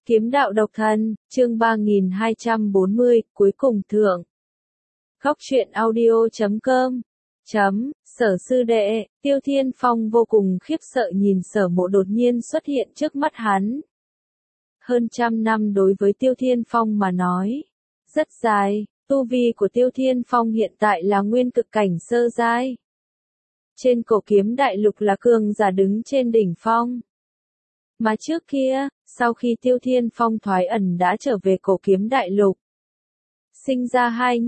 Kiếm đạo độc thân, chương 3240, cuối cùng thượng. Góc truyện audio.com Sở sư đệ, Tiêu Thiên Phong vô cùng khiếp sợ nhìn Sở Mộ đột nhiên xuất hiện trước mắt hắn. Hơn trăm năm đối với Tiêu Thiên Phong mà nói, rất dài, tu vi của Tiêu Thiên Phong hiện tại là nguyên cực cảnh sơ giai. Trên cổ kiếm đại lục là cường giả đứng trên đỉnh phong. Mà trước kia, sau khi Tiêu Thiên Phong thoái ẩn đã trở về cổ kiếm đại lục, sinh ra hai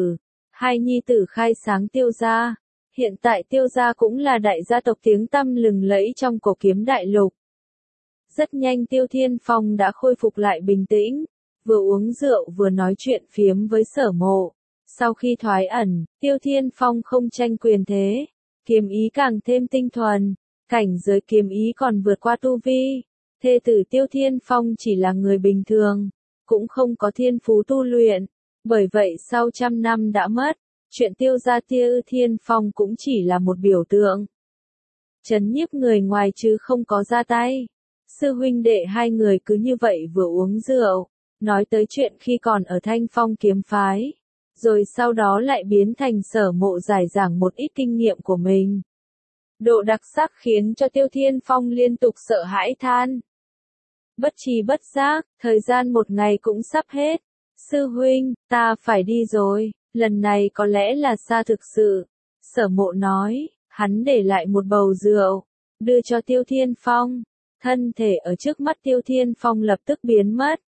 nhi tử khai sáng Tiêu gia, hiện tại Tiêu gia cũng là đại gia tộc tiếng tăm lừng lẫy trong cổ kiếm đại lục. Rất nhanh Tiêu Thiên Phong đã khôi phục lại bình tĩnh, vừa uống rượu vừa nói chuyện phiếm với Sở Mộ. Sau khi thoái ẩn, Tiêu Thiên Phong không tranh quyền thế, kiếm ý càng thêm tinh thuần, cảnh giới kiếm ý còn vượt qua tu vi. Thê tử Tiêu Thiên Phong chỉ là người bình thường, cũng không có thiên phú tu luyện, bởi vậy sau trăm năm đã mất, chuyện Tiêu gia Tiêu Thiên Phong cũng chỉ là một biểu tượng. Trấn nhiếp người ngoài chứ không có ra tay. Sư huynh đệ hai người cứ như vậy vừa uống rượu, nói tới chuyện khi còn ở Thanh Phong kiếm phái, rồi sau đó lại biến thành Sở Mộ giải giảng một ít kinh nghiệm của mình. Độ đặc sắc khiến cho Tiêu Thiên Phong liên tục sợ hãi than. Bất tri bất giác, thời gian một ngày cũng sắp hết. Sư huynh, ta phải đi rồi, lần này có lẽ là xa thực sự. Sở Mộ nói, hắn để lại một bầu rượu, đưa cho Tiêu Thiên Phong. Thân thể ở trước mắt Tiêu Thiên Phong lập tức biến mất.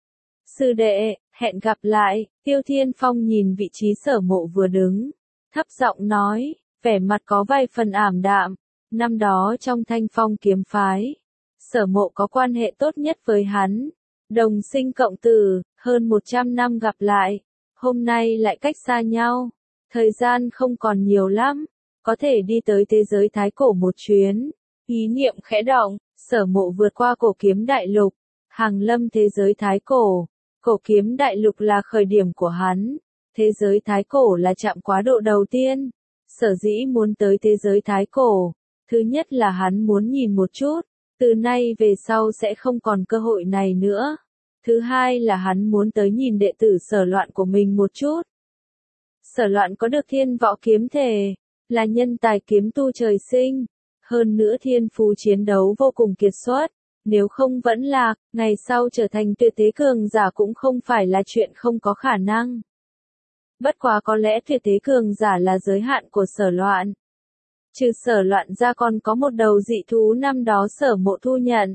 Sư đệ, hẹn gặp lại. Tiêu Thiên Phong nhìn vị trí Sở Mộ vừa đứng, thấp giọng nói, vẻ mặt có vài phần ảm đạm. Năm đó trong Thanh Phong kiếm phái, Sở Mộ có quan hệ tốt nhất với hắn, đồng sinh cộng tử, hơn 100 năm gặp lại, hôm nay lại cách xa nhau, thời gian không còn nhiều lắm, có thể đi tới thế giới thái cổ một chuyến. Ý niệm khẽ động, Sở Mộ vượt qua cổ kiếm đại lục, hàng lâm thế giới thái cổ. Cổ kiếm đại lục là khởi điểm của hắn, thế giới thái cổ là chạm quá độ đầu tiên. Sở dĩ muốn tới thế giới thái cổ, thứ nhất là hắn muốn nhìn một chút, từ nay về sau sẽ không còn cơ hội này nữa. Thứ hai là hắn muốn tới nhìn đệ tử Sở Loạn của mình một chút. Sở Loạn có được thiên võ kiếm thể, là nhân tài kiếm tu trời sinh, hơn nữa thiên phú chiến đấu vô cùng kiệt xuất, nếu không vẫn lạc, ngày sau trở thành tuyệt thế cường giả cũng không phải là chuyện không có khả năng. Bất quá có lẽ tuyệt thế cường giả là giới hạn của Sở Loạn. Trừ Sở Loạn ra còn có một đầu dị thú năm đó Sở Mộ thu nhận.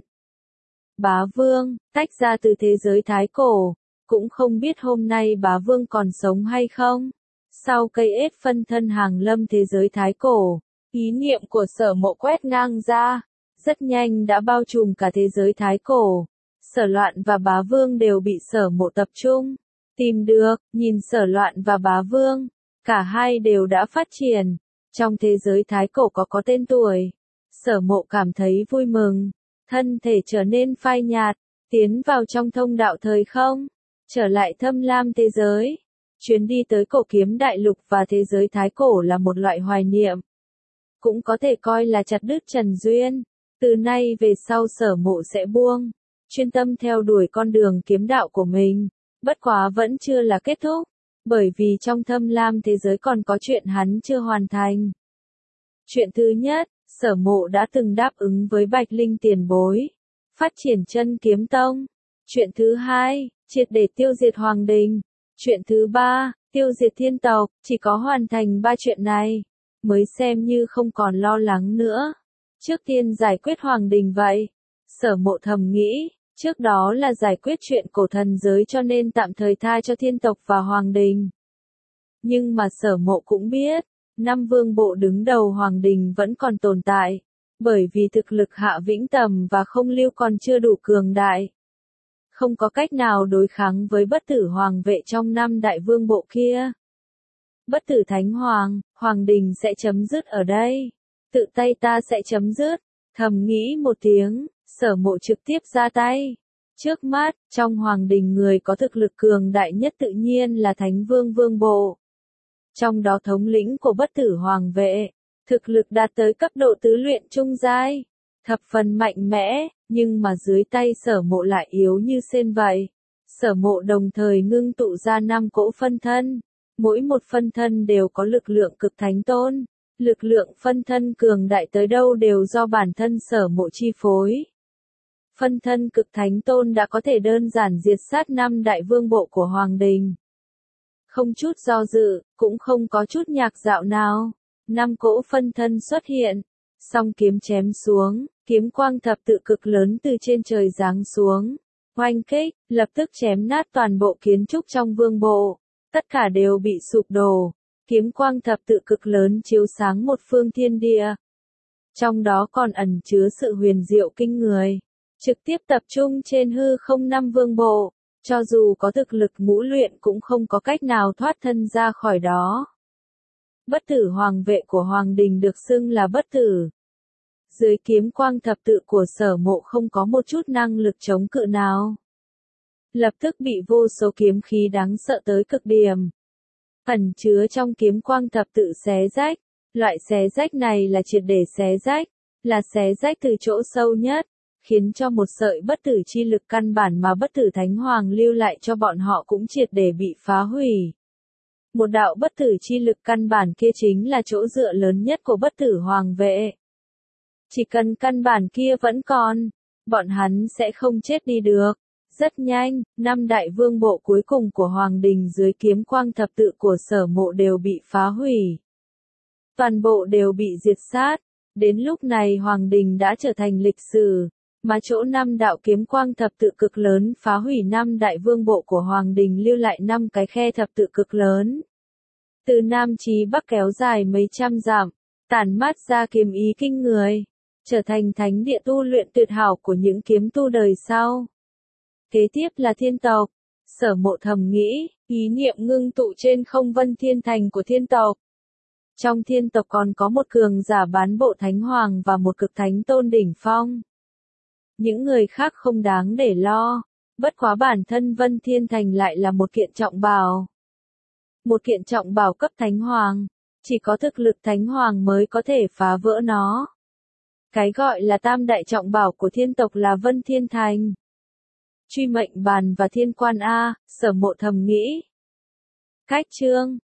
Bá Vương, tách ra từ thế giới thái cổ, cũng không biết hôm nay Bá Vương còn sống hay không. Sau cây ết phân thân hàng lâm thế giới thái cổ, ý niệm của Sở Mộ quét ngang ra, rất nhanh đã bao trùm cả thế giới thái cổ. Sở Loạn và Bá Vương đều bị Sở Mộ tập trung, tìm được, nhìn Sở Loạn và Bá Vương, cả hai đều đã phát triển. Trong thế giới thái cổ có tên tuổi, Sở Mộ cảm thấy vui mừng, thân thể trở nên phai nhạt, tiến vào trong thông đạo thời không, trở lại thâm lam thế giới. Chuyến đi tới cổ kiếm đại lục và thế giới thái cổ là một loại hoài niệm, cũng có thể coi là chặt đứt trần duyên. Từ nay về sau Sở Mộ sẽ buông, chuyên tâm theo đuổi con đường kiếm đạo của mình, bất quá vẫn chưa là kết thúc. Bởi vì trong thâm lam thế giới còn có chuyện hắn chưa hoàn thành. Chuyện thứ nhất, Sở Mộ đã từng đáp ứng với Bạch Linh tiền bối, phát triển chân kiếm tông. Chuyện thứ hai, triệt để tiêu diệt Hoàng Đình. Chuyện thứ ba, tiêu diệt thiên tộc. Chỉ có hoàn thành ba chuyện này, mới xem như không còn lo lắng nữa. Trước tiên giải quyết Hoàng Đình vậy. Sở Mộ thầm nghĩ. Trước đó là giải quyết chuyện cổ thần giới cho nên tạm thời tha cho thiên tộc và Hoàng Đình. Nhưng mà Sở Mộ cũng biết, năm vương bộ đứng đầu Hoàng Đình vẫn còn tồn tại, bởi vì thực lực Hạ Vĩnh Tầm và Không Lưu còn chưa đủ cường đại. Không có cách nào đối kháng với bất tử hoàng vệ trong năm đại vương bộ kia. Bất tử Thánh Hoàng, Hoàng Đình sẽ chấm dứt ở đây. Tự tay ta sẽ chấm dứt. Thầm nghĩ một tiếng. Sở Mộ trực tiếp ra tay. Trước mắt, trong Hoàng Đình người có thực lực cường đại nhất tự nhiên là Thánh Vương Vương Bộ. Trong đó thống lĩnh của bất tử Hoàng vệ, thực lực đạt tới cấp độ tứ luyện trung giai. thập phần mạnh mẽ, nhưng mà dưới tay Sở Mộ lại yếu như sên vậy. Sở Mộ đồng thời ngưng tụ ra 5 cỗ phân thân, mỗi một phân thân đều có lực lượng cực thánh tôn. Lực lượng phân thân cường đại tới đâu đều do bản thân Sở Mộ chi phối. Phân thân cực thánh tôn đã có thể đơn giản diệt sát 5 đại vương bộ của Hoàng Đình. Không chút do dự, cũng không có chút nhạc dạo nào. 5 cỗ phân thân xuất hiện, song kiếm chém xuống, kiếm quang thập tự cực lớn từ trên trời giáng xuống. Oanh kích, lập tức chém nát toàn bộ kiến trúc trong vương bộ. Tất cả đều bị sụp đổ. Kiếm quang thập tự cực lớn chiếu sáng một phương thiên địa. Trong đó còn ẩn chứa sự huyền diệu kinh người. Trực tiếp tập trung trên hư không 5 vương bộ. Cho dù có thực lực ngũ luyện cũng không có cách nào thoát thân ra khỏi đó. Bất tử hoàng vệ của Hoàng Đình được xưng là bất tử. Dưới kiếm quang thập tự của Sở Mộ không có một chút năng lực chống cự nào. Lập tức bị vô số kiếm khí đáng sợ tới cực điểm. Ẩn chứa trong kiếm quang thập tự xé rách. Loại xé rách này là triệt để xé rách, là xé rách từ chỗ sâu nhất, khiến cho một sợi bất tử chi lực căn bản mà bất tử Thánh Hoàng lưu lại cho bọn họ cũng triệt để bị phá hủy. Một đạo bất tử chi lực căn bản kia chính là chỗ dựa lớn nhất của bất tử hoàng vệ. Chỉ cần căn bản kia vẫn còn, bọn hắn sẽ không chết đi được. Rất nhanh, 5 đại vương bộ cuối cùng của Hoàng Đình dưới kiếm quang thập tự của Sở Mộ đều bị phá hủy. Toàn bộ đều bị diệt sát. Đến lúc này Hoàng Đình đã trở thành lịch sử, mà chỗ 5 đạo kiếm quang thập tự cực lớn phá hủy 5 đại vương bộ của Hoàng Đình lưu lại 5 cái khe thập tự cực lớn. Từ Nam chí Bắc kéo dài mấy trăm dặm, tản mát ra kiếm ý kinh người, trở thành thánh địa tu luyện tuyệt hảo của những kiếm tu đời sau. Kế tiếp là thiên tộc. Sở Mộ thầm nghĩ, ý niệm ngưng tụ trên không vân thiên thành của thiên tộc. Trong thiên tộc còn có một cường giả bán bộ thánh hoàng và một cực thánh tôn đỉnh phong. Những người khác không đáng để lo, bất quá bản thân vân thiên thành lại là một kiện trọng bảo. Một kiện trọng bảo cấp thánh hoàng, chỉ có thực lực thánh hoàng mới có thể phá vỡ nó. Cái gọi là tam đại trọng bảo của thiên tộc là vân thiên thành, truy mệnh bàn và thiên quan A. Sở Mộ thầm nghĩ. Cách chương